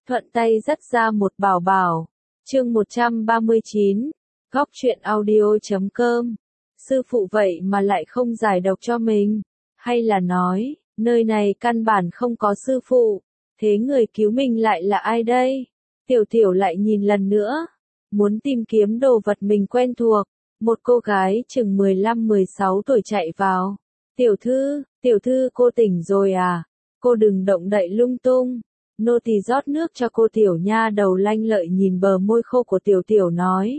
thuận tay dắt ra một bảo bảo. Chương 139, Góc truyện audio.com. Sư phụ vậy mà lại không giải độc cho mình, hay là nói, nơi này căn bản không có sư phụ, thế người cứu mình lại là ai đây? Tiểu Tiểu lại nhìn lần nữa, muốn tìm kiếm đồ vật mình quen thuộc. Một cô gái chừng 15-16 tuổi chạy vào. Tiểu thư cô tỉnh rồi à? Cô đừng động đậy lung tung. Nô tỳ rót nước cho cô. Tiểu nha đầu lanh lợi nhìn bờ môi khô của Tiểu Tiểu nói.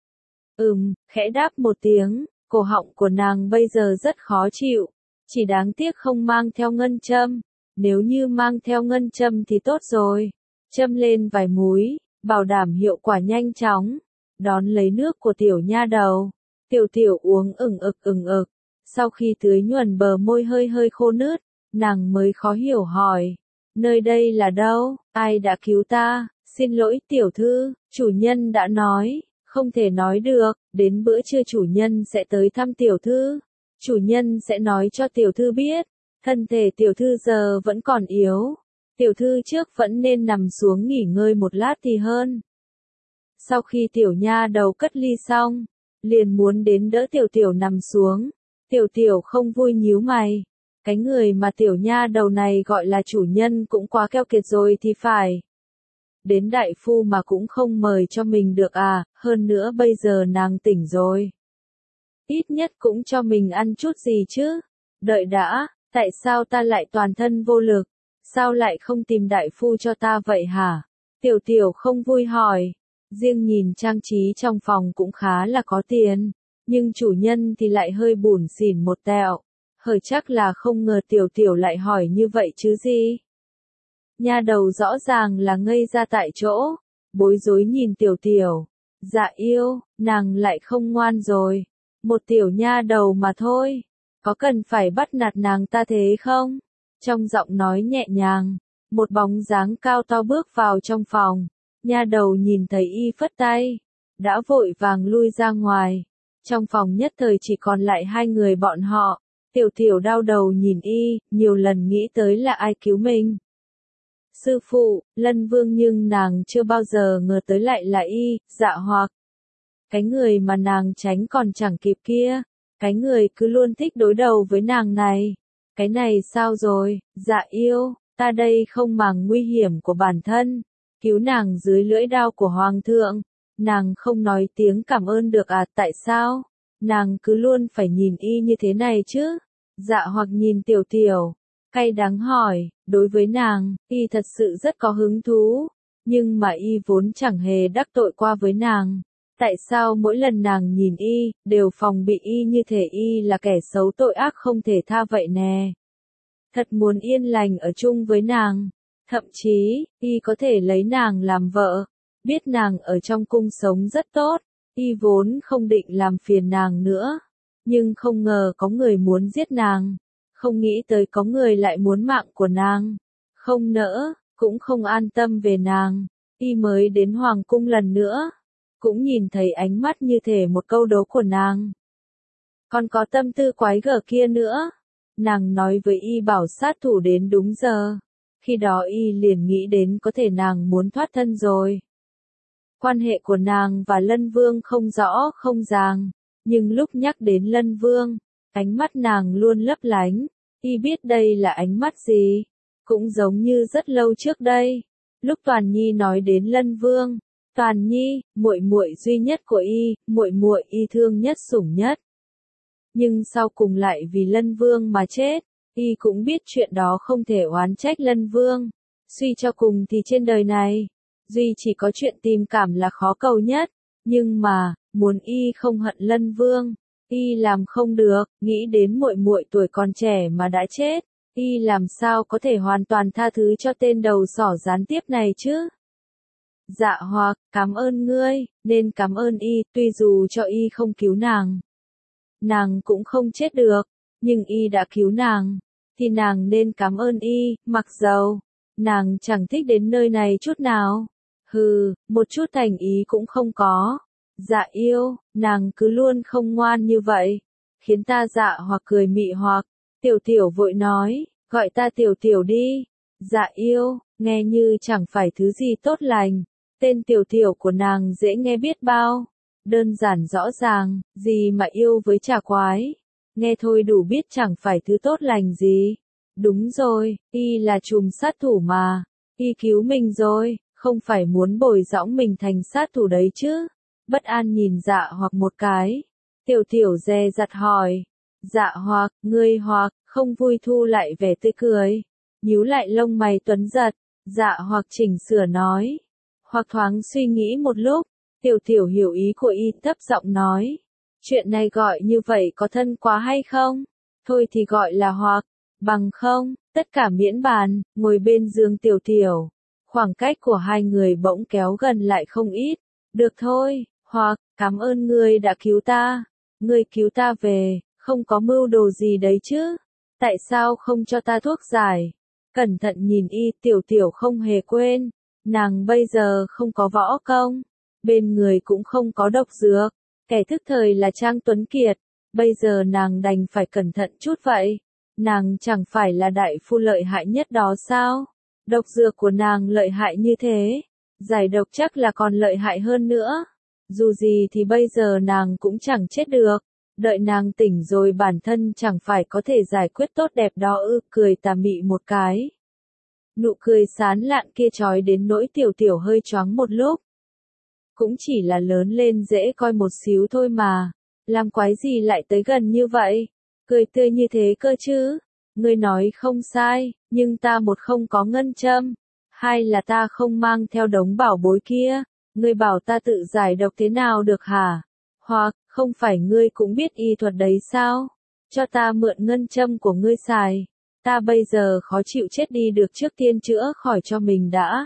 Khẽ đáp một tiếng, cổ họng của nàng bây giờ rất khó chịu. Chỉ đáng tiếc không mang theo ngân châm. Nếu như mang theo ngân châm thì tốt rồi. Châm lên vài múi, bảo đảm hiệu quả nhanh chóng. Đón lấy nước của tiểu nha đầu. Tiểu Tiểu uống ừng ực. Sau khi tưới nhuần bờ môi hơi khô nứt, nàng mới khó hiểu hỏi. Nơi đây là đâu? Ai đã cứu ta? Xin lỗi tiểu thư, chủ nhân đã nói, không thể nói được, đến bữa trưa chủ nhân sẽ tới thăm tiểu thư. Chủ nhân sẽ nói cho tiểu thư biết, thân thể tiểu thư giờ vẫn còn yếu. Tiểu thư trước vẫn nên nằm xuống nghỉ ngơi một lát thì hơn. Sau khi tiểu nha đầu cất ly xong, liền muốn đến đỡ Tiểu Tiểu nằm xuống. Tiểu Tiểu không vui nhíu mày. Cái người mà tiểu nha đầu này gọi là chủ nhân cũng quá keo kiệt rồi thì phải. Đến đại phu mà cũng không mời cho mình được à, hơn nữa bây giờ nàng tỉnh rồi. Ít nhất cũng cho mình ăn chút gì chứ. Đợi đã, tại sao ta lại toàn thân vô lực? Sao lại không tìm đại phu cho ta vậy hả? Tiểu Tiểu không vui hỏi. Riêng nhìn trang trí trong phòng cũng khá là có tiền, nhưng chủ nhân thì lại hơi bủn xỉn một tẹo. Hời chắc là không ngờ Tiểu Tiểu lại hỏi như vậy chứ gì. Nha đầu rõ ràng là ngây ra tại chỗ, bối rối nhìn Tiểu Tiểu. Dạ yêu, nàng lại không ngoan rồi. Một tiểu nha đầu mà thôi, có cần phải bắt nạt nàng ta thế không? Trong giọng nói nhẹ nhàng, một bóng dáng cao to bước vào trong phòng. Nha đầu nhìn thấy y phất tay, đã vội vàng lui ra ngoài. Trong phòng nhất thời chỉ còn lại hai người bọn họ. Tiểu Tiểu đau đầu nhìn y, nhiều lần nghĩ tới là ai cứu mình. Sư phụ, Lân Vương, nhưng nàng chưa bao giờ ngờ tới lại là y. Dạ Hoặc. Cái người mà nàng tránh còn chẳng kịp kia. Cái người cứ luôn thích đối đầu với nàng này. Cái này sao rồi? Dạ yêu, ta đây không màng nguy hiểm của bản thân. Cứu nàng dưới lưỡi đao của Hoàng thượng. Nàng không nói tiếng cảm ơn được à? Tại sao? Nàng cứ luôn phải nhìn y như thế này chứ? Dạ Hoặc nhìn Tiểu Tiểu, cay đắng hỏi. Đối với nàng, y thật sự rất có hứng thú. Nhưng mà y vốn chẳng hề đắc tội qua với nàng. Tại sao mỗi lần nàng nhìn y, đều phòng bị y như thể y là kẻ xấu tội ác không thể tha vậy nè? Thật muốn yên lành ở chung với nàng. Thậm chí, y có thể lấy nàng làm vợ. Biết nàng ở trong cung sống rất tốt, y vốn không định làm phiền nàng nữa. Nhưng không ngờ có người muốn giết nàng. Không nghĩ tới có người lại muốn mạng của nàng. Không nỡ, cũng không an tâm về nàng. Y mới đến hoàng cung lần nữa, cũng nhìn thấy ánh mắt như thể một câu đố của nàng. Còn có tâm tư quái gở kia nữa. Nàng nói với y bảo sát thủ đến đúng giờ. Khi đó y liền nghĩ đến có thể nàng muốn thoát thân rồi. Quan hệ của nàng và Lân Vương không rõ không ràng, nhưng lúc nhắc đến Lân Vương, ánh mắt nàng luôn lấp lánh. Y biết đây là ánh mắt gì, cũng giống như rất lâu trước đây, lúc Toàn Nhi nói đến Lân Vương. Toàn Nhi, muội muội duy nhất của y, muội muội y thương nhất sủng nhất. Nhưng sau cùng lại vì Lân Vương mà chết. Y cũng biết chuyện đó không thể oán trách Lân Vương. Suy cho cùng thì trên đời này, duy chỉ có chuyện tình cảm là khó cầu nhất. Nhưng mà, muốn y không hận Lân Vương, y làm không được. Nghĩ đến muội muội tuổi còn trẻ mà đã chết, y làm sao có thể hoàn toàn tha thứ cho tên đầu sỏ gián tiếp này chứ? Dạ Hoặc, cảm ơn ngươi, nên cảm ơn y. Tuy dù cho y không cứu nàng cũng không chết được, nhưng y đã cứu nàng, thì nàng nên cảm ơn y. Mặc dầu nàng chẳng thích đến nơi này chút nào, một chút thành ý cũng không có. Dạ yêu, nàng cứ luôn không ngoan như vậy, khiến ta Dạ Hoặc cười mị hoặc. Tiểu Tiểu vội nói, gọi ta Tiểu Tiểu đi. Dạ yêu, nghe như chẳng phải thứ gì tốt lành. Tên tiểu tiểu của nàng dễ nghe biết bao. Đơn giản rõ ràng, gì mà yêu với trà quái. Nghe thôi đủ biết chẳng phải thứ tốt lành gì. Đúng rồi, y là trùm sát thủ mà. Y cứu mình rồi, không phải muốn bồi dõng mình thành sát thủ đấy chứ. Bất an nhìn Dạ Hoặc một cái. Tiểu tiểu dè dặt hỏi. Dạ Hoặc, ngươi Hoặc, không vui thu lại vẻ tươi cười. Nhíu lại lông mày tuấn giật. Dạ Hoặc chỉnh sửa nói. Hoặc thoáng suy nghĩ một lúc. Tiểu tiểu hiểu ý của y, thấp giọng nói. Chuyện này gọi như vậy có thân quá hay không? Thôi thì gọi là Hoặc. Bằng không, tất cả miễn bàn, ngồi bên giường tiểu tiểu. Khoảng cách của hai người bỗng kéo gần lại không ít. Được thôi, Hoặc, cảm ơn ngươi đã cứu ta. Ngươi cứu ta về, không có mưu đồ gì đấy chứ. Tại sao không cho ta thuốc giải? Cẩn thận nhìn y, tiểu tiểu không hề quên. Nàng bây giờ không có võ công. Bên người cũng không có độc dược. Kẻ thức thời là Trang Tuấn Kiệt. Bây giờ nàng đành phải cẩn thận chút vậy. Nàng chẳng phải là đại phu lợi hại nhất đó sao? Độc dược của nàng lợi hại như thế. Giải độc chắc là còn lợi hại hơn nữa. Dù gì thì bây giờ nàng cũng chẳng chết được. Đợi nàng tỉnh rồi bản thân chẳng phải có thể giải quyết tốt đẹp đó ư, cười tà mị một cái. Nụ cười sán lạn kia trói đến nỗi tiểu tiểu hơi choáng một lúc. Cũng chỉ là lớn lên dễ coi một xíu thôi mà. Làm quái gì lại tới gần như vậy? Cười tươi như thế cơ chứ? Ngươi nói không sai, nhưng ta một không có ngân châm. Hai là ta không mang theo đống bảo bối kia. Ngươi bảo ta tự giải độc thế nào được hả? Hoặc, không phải ngươi cũng biết y thuật đấy sao? Cho ta mượn ngân châm của ngươi xài. Ta bây giờ khó chịu chết đi được, trước tiên chữa khỏi cho mình đã.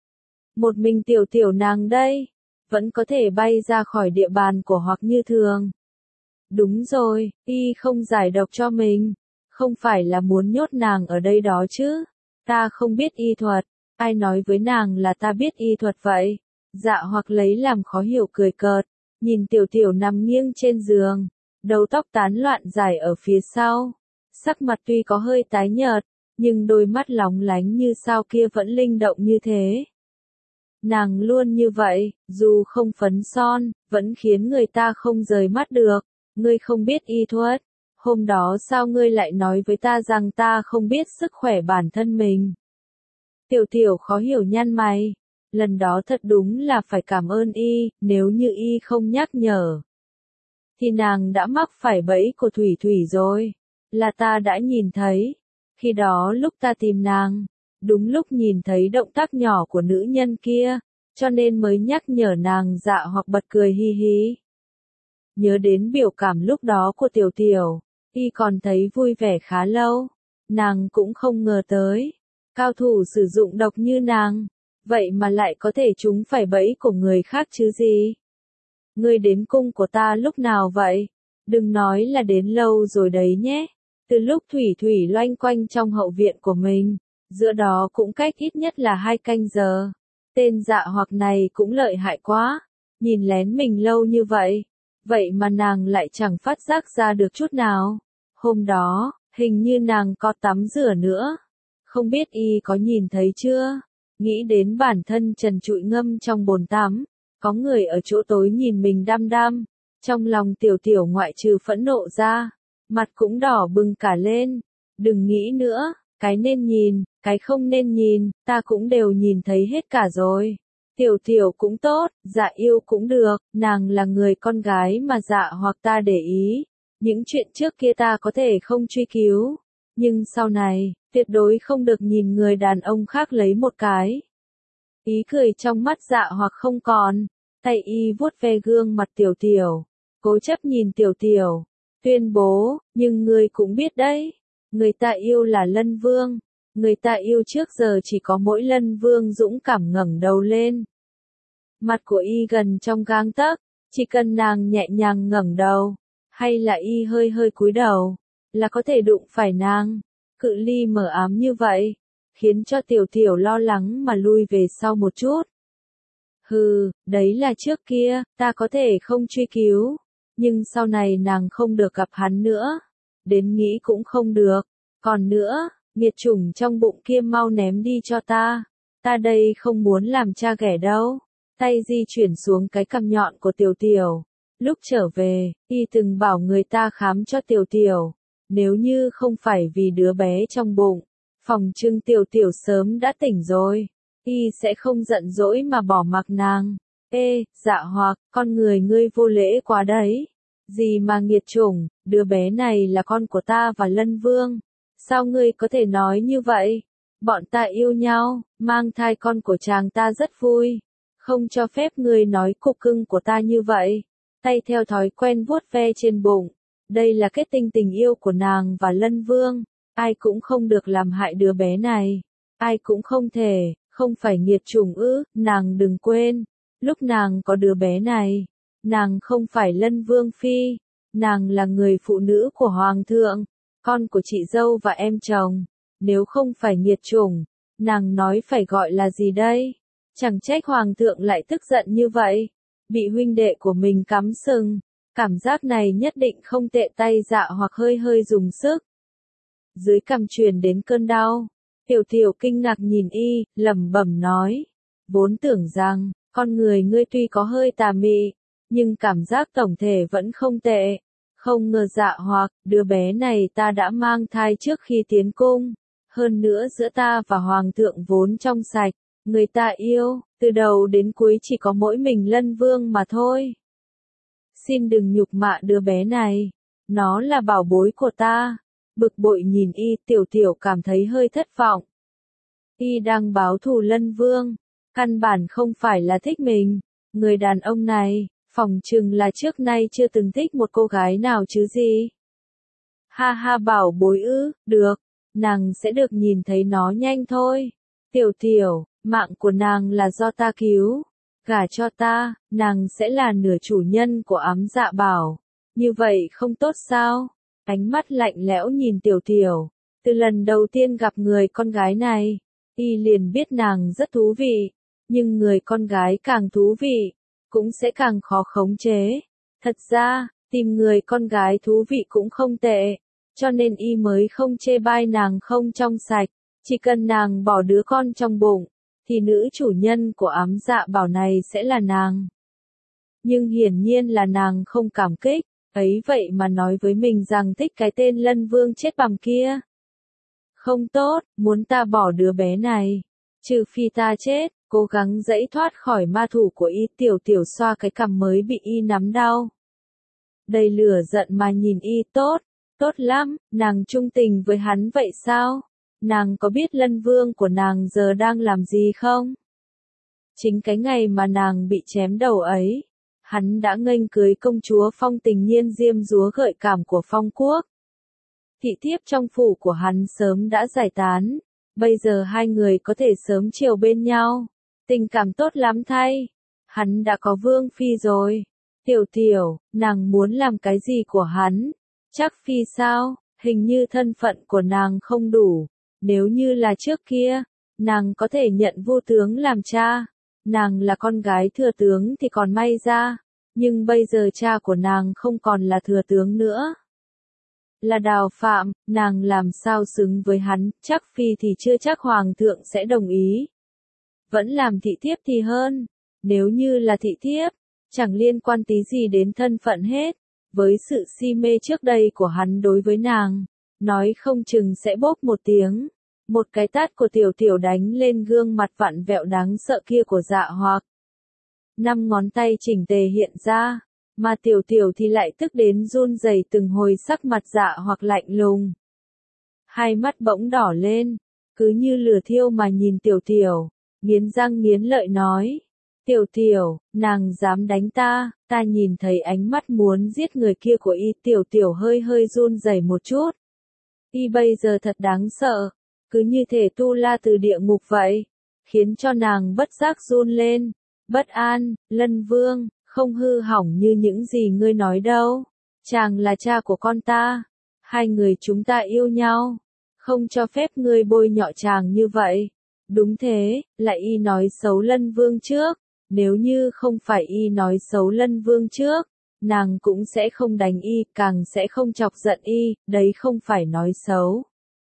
Một mình tiểu tiểu nàng đây, vẫn có thể bay ra khỏi địa bàn của Hoặc như thường. Đúng rồi, y không giải độc cho mình. Không phải là muốn nhốt nàng ở đây đó chứ. Ta không biết y thuật. Ai nói với nàng là ta biết y thuật vậy? Dạ Hoặc lấy làm khó hiểu cười cợt. Nhìn tiểu tiểu nằm nghiêng trên giường. Đầu tóc tán loạn dài ở phía sau. Sắc mặt tuy có hơi tái nhợt, nhưng đôi mắt lóng lánh như sao kia vẫn linh động như thế. Nàng luôn như vậy, dù không phấn son, vẫn khiến người ta không rời mắt được. Ngươi không biết y thuật. Hôm đó sao ngươi lại nói với ta rằng ta không biết sức khỏe bản thân mình? Tiểu tiểu khó hiểu nhăn mày. Lần đó thật đúng là phải cảm ơn y, nếu như y không nhắc nhở. Thì nàng đã mắc phải bẫy của Thủy Thủy rồi. Là ta đã nhìn thấy. Khi đó lúc ta tìm nàng, đúng lúc nhìn thấy động tác nhỏ của nữ nhân kia, cho nên mới nhắc nhở nàng. Dạ Hoặc bật cười hi hi. Nhớ đến biểu cảm lúc đó của tiểu tiểu, y còn thấy vui vẻ khá lâu. Nàng cũng không ngờ tới, cao thủ sử dụng độc như nàng, vậy mà lại có thể trúng phải bẫy của người khác chứ gì. Ngươi đến cung của ta lúc nào vậy? Đừng nói là đến lâu rồi đấy nhé. Từ lúc Thủy Thủy loanh quanh trong hậu viện của mình, giữa đó cũng cách ít nhất là 2 canh giờ. Tên Dạ Hoặc này cũng lợi hại quá, nhìn lén mình lâu như vậy. Vậy mà nàng lại chẳng phát giác ra được chút nào. Hôm đó, hình như nàng có tắm rửa nữa. Không biết y có nhìn thấy chưa? Nghĩ đến bản thân trần trụi ngâm trong bồn tắm, có người ở chỗ tối nhìn mình đăm đăm. Trong lòng tiểu tiểu ngoại trừ phẫn nộ ra, mặt cũng đỏ bừng cả lên. Đừng nghĩ nữa, cái nên nhìn, cái không nên nhìn, ta cũng đều nhìn thấy hết cả rồi. Tiểu tiểu cũng tốt, Dạ yêu cũng được, nàng là người con gái mà Dạ Hoặc ta để ý. Những chuyện trước kia ta có thể không truy cứu, nhưng sau này, tuyệt đối không được nhìn người đàn ông khác lấy một cái. Ý cười trong mắt Dạ Hoặc không còn, tay y vuốt ve gương mặt tiểu tiểu, cố chấp nhìn tiểu tiểu, tuyên bố, nhưng ngươi cũng biết đấy, người ta yêu là Lân Vương, người ta yêu trước giờ chỉ có mỗi Lân Vương dũng cảm ngẩng đầu lên. Mặt của y gần trong gang tấc, chỉ cần nàng nhẹ nhàng ngẩng đầu, hay là y hơi hơi cúi đầu, là có thể đụng phải nàng. Cự ly mờ ám như vậy, khiến cho tiểu tiểu lo lắng mà lui về sau một chút. Hừ, đấy là trước kia, ta có thể không truy cứu, nhưng sau này nàng không được gặp hắn nữa. Đến nghĩ cũng không được. Còn nữa, nghiệt chủng trong bụng kia mau ném đi cho ta. Ta đây không muốn làm cha ghẻ đâu. Tay di chuyển xuống cái cằm nhọn của Tiểu Tiểu. Lúc trở về, y từng bảo người ta khám cho Tiểu Tiểu. Nếu như không phải vì đứa bé trong bụng, phòng trưng Tiểu Tiểu sớm đã tỉnh rồi. Y sẽ không giận dỗi mà bỏ mặc nàng. Ê, Dạ Hoặc, con người ngươi vô lễ quá đấy. Gì mà nghiệt chủng, đứa bé này là con của ta và Lân Vương. Sao ngươi có thể nói như vậy? Bọn ta yêu nhau, mang thai con của chàng ta rất vui. Không cho phép ngươi nói cục cưng của ta như vậy. Tay theo thói quen vuốt ve trên bụng. Đây là kết tinh tình yêu của nàng và Lân Vương. Ai cũng không được làm hại đứa bé này. Ai cũng không thể, không phải nghiệt chủng ư, nàng đừng quên. Lúc nàng có đứa bé này, nàng không phải Lân Vương phi. Nàng là người phụ nữ của Hoàng thượng, con của chị dâu và em chồng. Nếu không phải nghiệt chủng, nàng nói phải gọi là gì đây? Chẳng trách Hoàng thượng lại tức giận như vậy. Bị huynh đệ của mình cắm sừng. Cảm giác này nhất định không tệ. Tay Dạ Hoặc hơi hơi dùng sức. Dưới cằm truyền đến cơn đau. Tiểu Tiểu kinh ngạc nhìn y, lẩm bẩm nói. Vốn tưởng rằng, con người ngươi tuy có hơi tà mị, nhưng cảm giác tổng thể vẫn không tệ. Không ngờ Dạ Hoặc, đứa bé này ta đã mang thai trước khi tiến cung. Hơn nữa giữa ta và Hoàng thượng vốn trong sạch, người ta yêu, từ đầu đến cuối chỉ có mỗi mình Lân Vương mà thôi. Xin đừng nhục mạ đứa bé này, nó là bảo bối của ta. Bực bội nhìn y, Tiểu Tiểu cảm thấy hơi thất vọng. Y đang báo thù Lân Vương, căn bản không phải là thích mình. Người đàn ông này, phỏng chừng là trước nay chưa từng thích một cô gái nào chứ gì. Ha ha, bảo bối ư, được, nàng sẽ được nhìn thấy nó nhanh thôi. Tiểu Tiểu, mạng của nàng là do ta cứu. Gả cho ta, nàng sẽ là nửa chủ nhân của Ám Dạ Bảo. Như vậy không tốt sao? Ánh mắt lạnh lẽo nhìn Tiểu Tiểu. Từ lần đầu tiên gặp người con gái này, y liền biết nàng rất thú vị. Nhưng người con gái càng thú vị, cũng sẽ càng khó khống chế. Thật ra, tìm người con gái thú vị cũng không tệ. Cho nên y mới không chê bai nàng không trong sạch. Chỉ cần nàng bỏ đứa con trong bụng, thì nữ chủ nhân của Ám Dạ Bảo này sẽ là nàng. Nhưng hiển nhiên là nàng không cảm kích, ấy vậy mà nói với mình rằng thích cái tên Lân Vương chết bằm kia. Không tốt, muốn ta bỏ đứa bé này, trừ phi ta chết. Cố gắng giãy thoát khỏi ma thủ của y. Tiểu Tiểu xoa cái cằm mới bị y nắm đau. Đầy lửa giận mà nhìn y. Tốt lắm, nàng trung tình với hắn vậy sao? Nàng có biết Lân Vương của nàng giờ đang làm gì không? Chính cái ngày mà nàng bị chém đầu ấy, hắn đã nghênh cưới công chúa Phong Tình Nhiên, diêm dúa gợi cảm của Phong quốc. Thị thiếp trong phủ của hắn sớm đã giải tán, bây giờ hai người có thể sớm chiều bên nhau. Tình cảm tốt lắm thay. Hắn đã có vương phi rồi. Tiểu Tiểu, nàng muốn làm cái gì của hắn? Chắc phi sao? Hình như thân phận của nàng không đủ. Nếu như là trước kia, nàng có thể nhận Vu tướng làm cha. Nàng là con gái thừa tướng thì còn may ra. Nhưng bây giờ cha của nàng không còn là thừa tướng nữa. Là Đào Phạm, nàng làm sao xứng với hắn? Chắc phi thì chưa chắc Hoàng thượng sẽ đồng ý. Vẫn làm thị thiếp thì hơn. Nếu như là thị thiếp, chẳng liên quan tí gì đến thân phận hết. Với sự si mê trước đây của hắn đối với nàng, nói không chừng sẽ bốp một tiếng. Một cái tát của Tiểu Tiểu đánh lên gương mặt vặn vẹo đáng sợ kia của Dạ Hoặc. 5 ngón tay chỉnh tề hiện ra, mà Tiểu Tiểu thì lại tức đến run rẩy từng hồi. Sắc mặt Dạ Hoặc lạnh lùng. Hai mắt bỗng đỏ lên, cứ như lửa thiêu mà nhìn Tiểu Tiểu. Nghiến răng nghiến lợi nói. Tiểu Tiểu, nàng dám đánh ta. Ta nhìn thấy ánh mắt muốn giết người kia của y. Tiểu Tiểu hơi hơi run rẩy một chút. Y bây giờ thật đáng sợ. Cứ như thể tu la từ địa ngục vậy. Khiến cho nàng bất giác run lên. Bất an, Lân Vương, không hư hỏng như những gì ngươi nói đâu. Chàng là cha của con ta. Hai người chúng ta yêu nhau. Không cho phép ngươi bôi nhọ chàng như vậy. Đúng thế, lại y nói xấu Lân Vương trước. Nếu như không phải y nói xấu Lân Vương trước, nàng cũng sẽ không đánh y, càng sẽ không chọc giận y, đấy không phải nói xấu.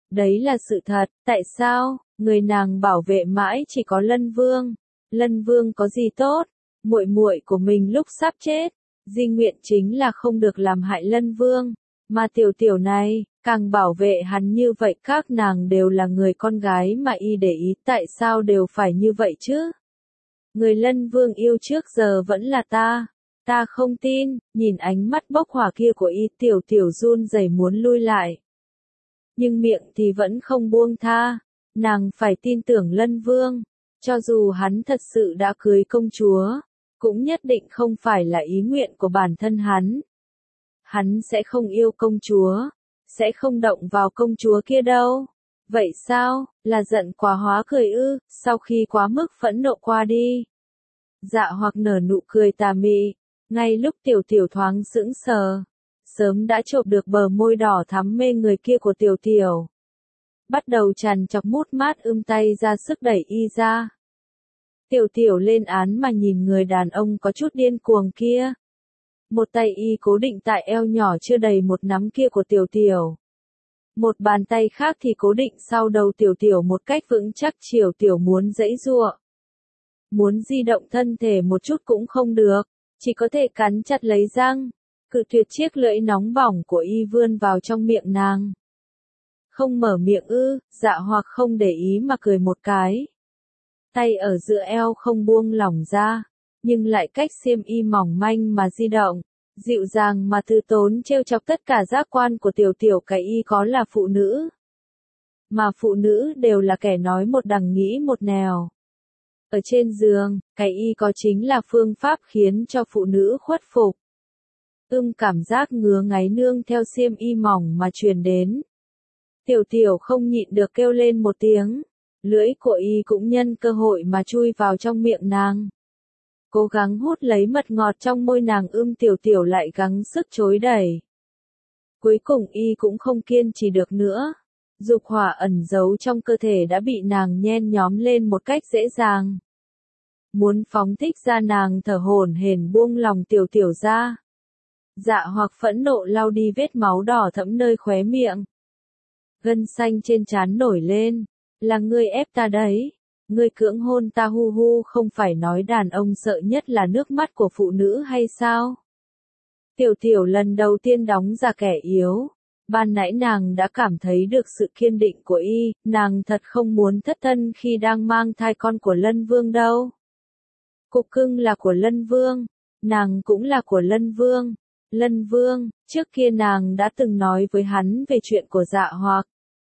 Đấy là sự thật, tại sao? Người nàng bảo vệ mãi chỉ có Lân Vương. Lân Vương có gì tốt? Muội muội của mình lúc sắp chết, di nguyện chính là không được làm hại Lân Vương. Mà tiểu tiểu này, càng bảo vệ hắn như vậy, các nàng đều là người con gái mà y để ý, tại sao đều phải như vậy chứ? Người Lân Vương yêu trước giờ vẫn là ta. Ta không tin, nhìn ánh mắt bốc hỏa kia của y, tiểu tiểu run rẩy muốn lui lại. Nhưng miệng thì vẫn không buông tha. Nàng phải tin tưởng Lân Vương. Cho dù hắn thật sự đã cưới công chúa, cũng nhất định không phải là ý nguyện của bản thân hắn. Hắn sẽ không yêu công chúa, sẽ không động vào công chúa kia đâu. Vậy sao, là giận quá hóa cười ư? Sau khi quá mức phẫn nộ qua đi, Dạ Hoặc nở nụ cười tà mị, ngay lúc tiểu tiểu thoáng sững sờ, sớm đã chộp được bờ môi đỏ thắm mê người kia của tiểu tiểu. Bắt đầu trằn trọc mút mát tay ra sức đẩy y ra. Tiểu tiểu lên án mà nhìn người đàn ông có chút điên cuồng kia. Một tay y cố định tại eo nhỏ chưa đầy một nắm kia của tiểu tiểu. Một bàn tay khác thì cố định sau đầu tiểu tiểu một cách vững chắc, tiểu tiểu muốn giãy giụa. Muốn di động thân thể một chút cũng không được, chỉ có thể cắn chặt lấy răng, cự tuyệt chiếc lưỡi nóng bỏng của y vươn vào trong miệng nàng. Không mở miệng ư? Dạ Hoặc không để ý mà cười một cái. Tay ở giữa eo không buông lỏng ra, nhưng lại cách xiêm y mỏng manh mà di động, dịu dàng mà từ tốn trêu chọc tất cả giác quan của tiểu tiểu. Cái y có là phụ nữ, mà phụ nữ đều là kẻ nói một đằng nghĩ một nẻo. Ở trên giường, cái y có chính là phương pháp khiến cho phụ nữ khuất phục. Cảm giác ngứa ngáy nương theo xiêm y mỏng mà truyền đến. Tiểu tiểu không nhịn được kêu lên một tiếng, lưỡi của y cũng nhân cơ hội mà chui vào trong miệng nàng. Cố gắng hút lấy mật ngọt trong môi nàng, tiểu tiểu lại gắng sức chối đẩy. Cuối cùng y cũng không kiên trì được nữa. Dục hỏa ẩn giấu trong cơ thể đã bị nàng nhen nhóm lên một cách dễ dàng. Muốn phóng thích ra, nàng thở hổn hển buông lòng tiểu tiểu ra. Dạ Hoặc phẫn nộ lau đi vết máu đỏ thẫm nơi khóe miệng. Gân xanh trên trán nổi lên. Là ngươi ép ta đấy. Ngươi cưỡng hôn ta, hu hu, không phải nói đàn ông sợ nhất là nước mắt của phụ nữ hay sao? Tiểu tiểu lần đầu tiên đóng ra kẻ yếu. Ban nãy nàng đã cảm thấy được sự kiên định của y, nàng thật không muốn thất thân khi đang mang thai con của Lân Vương đâu. Cục cưng là của Lân Vương, nàng cũng là của Lân Vương. Lân Vương, trước kia nàng đã từng nói với hắn về chuyện của Dạ Hoặc.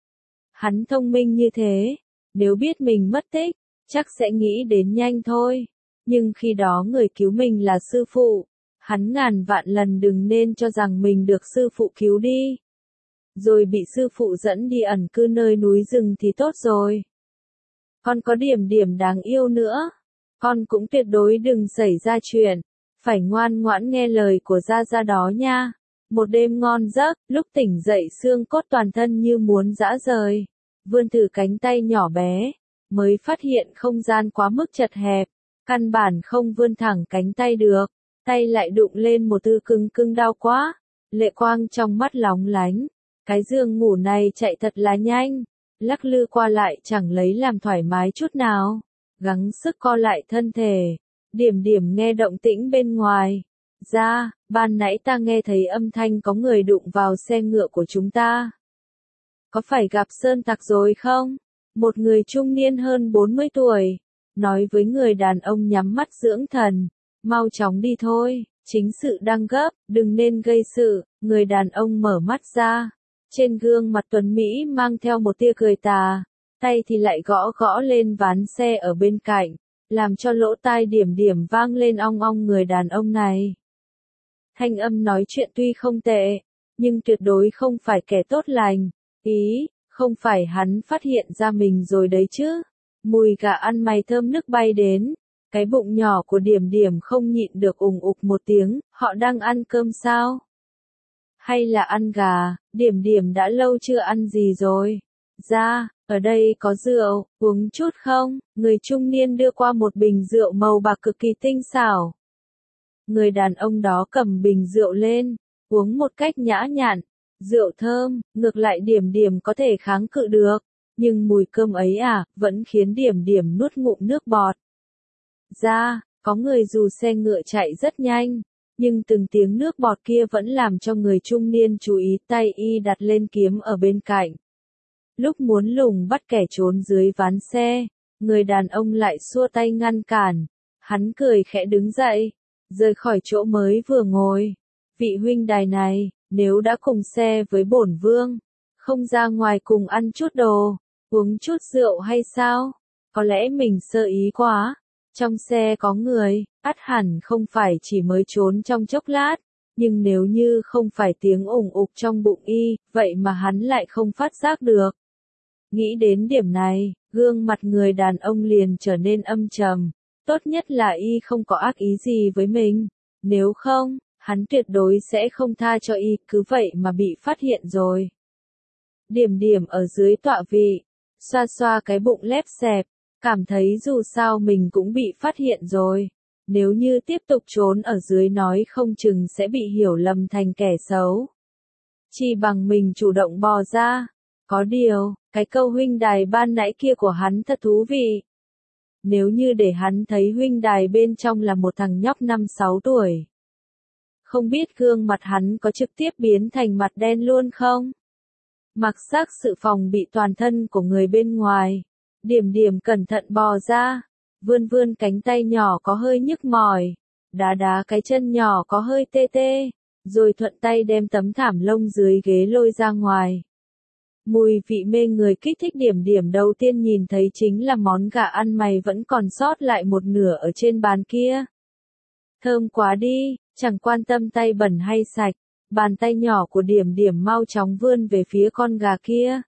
Hắn thông minh như thế, nếu biết mình mất tích, chắc sẽ nghĩ đến nhanh thôi. Nhưng khi đó người cứu mình là sư phụ, hắn ngàn vạn lần đừng nên cho rằng mình được sư phụ cứu đi. Rồi bị sư phụ dẫn đi ẩn cư nơi núi rừng thì tốt rồi. Con có điểm điểm đáng yêu nữa. Con cũng tuyệt đối đừng xảy ra chuyện. Phải ngoan ngoãn nghe lời của Gia Gia đó nha. Một đêm ngon giấc, lúc tỉnh dậy xương cốt toàn thân như muốn giã rời. Vươn thử cánh tay nhỏ bé, mới phát hiện không gian quá mức chật hẹp. Căn bản không vươn thẳng cánh tay được. Tay lại đụng lên một thứ cứng cứng đau quá. Lệ quang trong mắt lóng lánh. Cái giường ngủ này chạy thật là nhanh. Lắc lư qua lại chẳng lấy làm thoải mái chút nào. Gắng sức co lại thân thể. Điểm điểm nghe động tĩnh bên ngoài. Ra, ban nãy ta nghe thấy âm thanh có người đụng vào xe ngựa của chúng ta. Có phải gặp sơn tặc rồi không? Một người trung niên hơn 40 tuổi. Nói với người đàn ông nhắm mắt dưỡng thần. Mau chóng đi thôi, chính sự đang gấp, đừng nên gây sự. Người đàn ông mở mắt ra. Trên gương mặt tuấn Mỹ mang theo một tia cười tà. Tay thì lại gõ gõ lên ván xe ở bên cạnh. Làm cho lỗ tai điểm điểm vang lên ong ong. Người đàn ông này. Thanh âm nói chuyện tuy không tệ, nhưng tuyệt đối không phải kẻ tốt lành. Ý, không phải hắn phát hiện ra mình rồi đấy chứ. Mùi gà ăn mày thơm nức bay đến. Cái bụng nhỏ của điểm điểm không nhịn được ùng ục một tiếng. Họ đang ăn cơm sao? Hay là ăn gà? Điểm điểm đã lâu chưa ăn gì rồi. Ra, ở đây có rượu, uống chút không? Người trung niên đưa qua một bình rượu màu bạc cực kỳ tinh xảo. Người đàn ông đó cầm bình rượu lên, uống một cách nhã nhặn, Rượu thơm, ngược lại Điểm Điểm có thể kháng cự được, nhưng mùi cơm ấy vẫn khiến Điểm Điểm nuốt ngụm nước bọt. Có người dù xe ngựa chạy rất nhanh, nhưng từng tiếng nước bọt kia vẫn làm cho người trung niên chú ý, tay y đặt lên kiếm ở bên cạnh. Lúc muốn lùng bắt kẻ trốn dưới ván xe, người đàn ông lại xua tay ngăn cản. Hắn cười khẽ đứng dậy, rời khỏi chỗ mới vừa ngồi. Vị huynh đài này, nếu đã cùng xe với bổn vương, không ra ngoài cùng ăn chút đồ, uống chút rượu hay sao? Có lẽ mình sơ ý quá. Trong xe có người, ắt hẳn không phải chỉ mới trốn trong chốc lát, nhưng nếu như không phải tiếng ủng ục trong bụng y, vậy mà hắn lại không phát giác được. Nghĩ đến điểm này, gương mặt người đàn ông liền trở nên âm trầm. Tốt nhất là y không có ác ý gì với mình. Nếu không, hắn tuyệt đối sẽ không tha cho y, cứ vậy mà bị phát hiện rồi. Điểm Điểm ở dưới tọa vị, xoa xoa cái bụng lép xẹp, cảm thấy dù sao mình cũng bị phát hiện rồi. Nếu như tiếp tục trốn ở dưới nói không chừng sẽ bị hiểu lầm thành kẻ xấu. Chỉ bằng mình chủ động bò ra. Có điều, cái câu huynh đài ban nãy kia của hắn thật thú vị. Nếu như để hắn thấy huynh đài bên trong là một thằng nhóc 5-6 tuổi. Không biết gương mặt hắn có trực tiếp biến thành mặt đen luôn không? Mặc xác sự phòng bị toàn thân của người bên ngoài. Điểm Điểm cẩn thận bò ra, vươn vươn cánh tay nhỏ có hơi nhức mỏi, đá đá cái chân nhỏ có hơi tê tê, rồi thuận tay đem tấm thảm lông dưới ghế lôi ra ngoài. Mùi vị mê người kích thích Điểm Điểm đầu tiên nhìn thấy chính là món gà ăn mày vẫn còn sót lại một nửa ở trên bàn kia. Thơm quá đi, chẳng quan tâm tay bẩn hay sạch, bàn tay nhỏ của Điểm Điểm mau chóng vươn về phía con gà kia.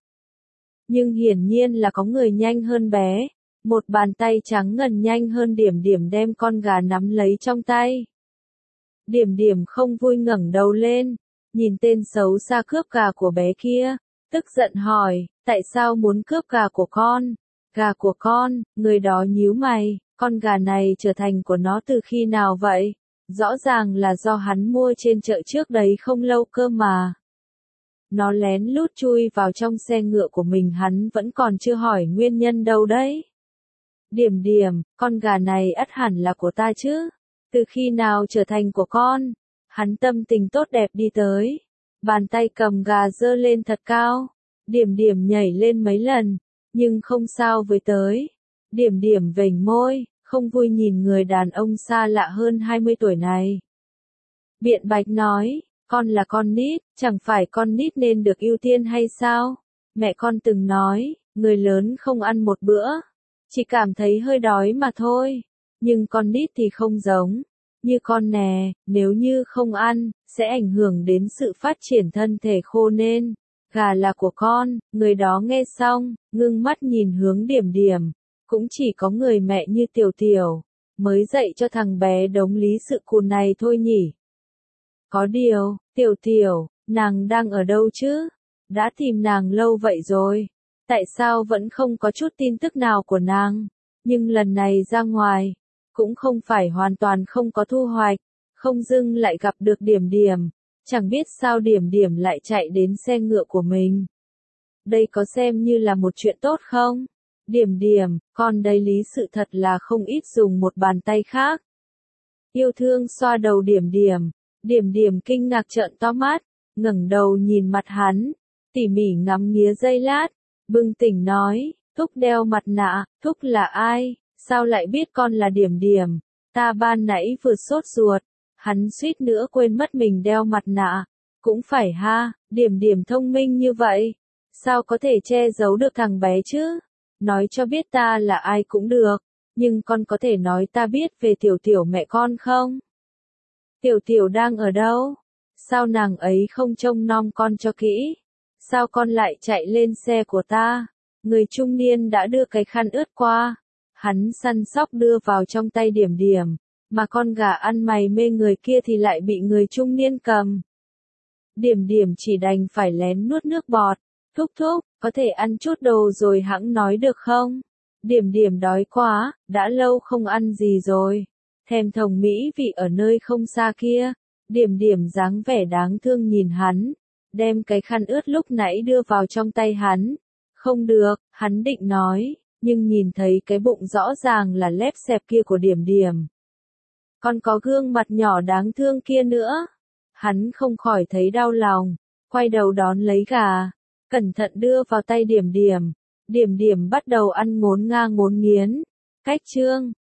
Nhưng hiển nhiên là có người nhanh hơn bé. Một bàn tay trắng ngần nhanh hơn Điểm Điểm đem con gà nắm lấy trong tay. Điểm Điểm không vui ngẩng đầu lên, nhìn tên xấu xa cướp gà của bé kia, tức giận hỏi, tại sao muốn cướp gà của con? Gà của con, người đó nhíu mày, con gà này trở thành của nó từ khi nào vậy? Rõ ràng là do hắn mua trên chợ trước đấy không lâu cơ mà. Nó lén lút chui vào trong xe ngựa của mình, hắn vẫn còn chưa hỏi nguyên nhân đâu đấy. Điểm Điểm, con gà này ắt hẳn là của ta chứ. Từ khi nào trở thành của con? Hắn tâm tình tốt đẹp đi tới. Bàn tay cầm gà giơ lên thật cao. Điểm Điểm nhảy lên mấy lần, nhưng không sao với tới. Điểm Điểm vểnh môi, không vui nhìn người đàn ông xa lạ hơn 20 tuổi này. Biện bạch nói, con là con nít, chẳng phải con nít nên được ưu tiên hay sao? Mẹ con từng nói, người lớn không ăn một bữa, chỉ cảm thấy hơi đói mà thôi. Nhưng con nít thì không giống. Như con nè, nếu như không ăn, sẽ ảnh hưởng đến sự phát triển thân thể khô nên. Gà là của con, người đó nghe xong, ngưng mắt nhìn hướng Điểm Điểm. Cũng chỉ có người mẹ như Tiểu Tiểu, mới dạy cho thằng bé đống lý sự cùn này thôi nhỉ. Có điều, Tiểu Tiểu, nàng đang ở đâu chứ? Đã tìm nàng lâu vậy rồi. Tại sao vẫn không có chút tin tức nào của nàng? Nhưng lần này ra ngoài, cũng không phải hoàn toàn không có thu hoạch. Không dưng lại gặp được Điểm Điểm. Chẳng biết sao Điểm Điểm lại chạy đến xe ngựa của mình. Đây có xem như là một chuyện tốt không? Điểm Điểm, con đây lý sự thật là không ít dùng một bàn tay khác. Yêu thương xoa đầu Điểm Điểm. Điểm Điểm kinh ngạc trợn to mắt, ngẩng đầu nhìn mặt hắn, tỉ mỉ ngắm nghía giây lát, bừng tỉnh nói, Thúc đeo mặt nạ, Thúc là ai, sao lại biết con là Điểm Điểm, ta ban nãy vừa sốt ruột, hắn suýt nữa quên mất mình đeo mặt nạ, cũng phải ha, Điểm Điểm thông minh như vậy, sao có thể che giấu được thằng bé chứ, nói cho biết ta là ai cũng được, nhưng con có thể nói ta biết về Tiểu Tiểu mẹ con không? Tiểu Tiểu đang ở đâu? Sao nàng ấy không trông nom con cho kỹ? Sao con lại chạy lên xe của ta? Người trung niên đã đưa cái khăn ướt qua. Hắn săn sóc đưa vào trong tay Điểm Điểm. Mà con gà ăn mày mê người kia thì lại bị người trung niên cầm. Điểm Điểm chỉ đành phải lén nuốt nước bọt. Thúc thúc, có thể ăn chút đồ rồi hẵng nói được không? Điểm Điểm đói quá, đã lâu không ăn gì rồi. Thèm thồng mỹ vị ở nơi không xa kia. Điểm Điểm dáng vẻ đáng thương nhìn hắn. đem cái khăn ướt lúc nãy đưa vào trong tay hắn. Không được, hắn định nói, nhưng nhìn thấy cái bụng rõ ràng là lép xẹp kia của Điểm Điểm. Còn có gương mặt nhỏ đáng thương kia nữa. Hắn không khỏi thấy đau lòng, quay đầu đón lấy gà, cẩn thận đưa vào tay Điểm Điểm. Điểm Điểm bắt đầu ăn ngốn ngang ngốn nghiến. Cách chương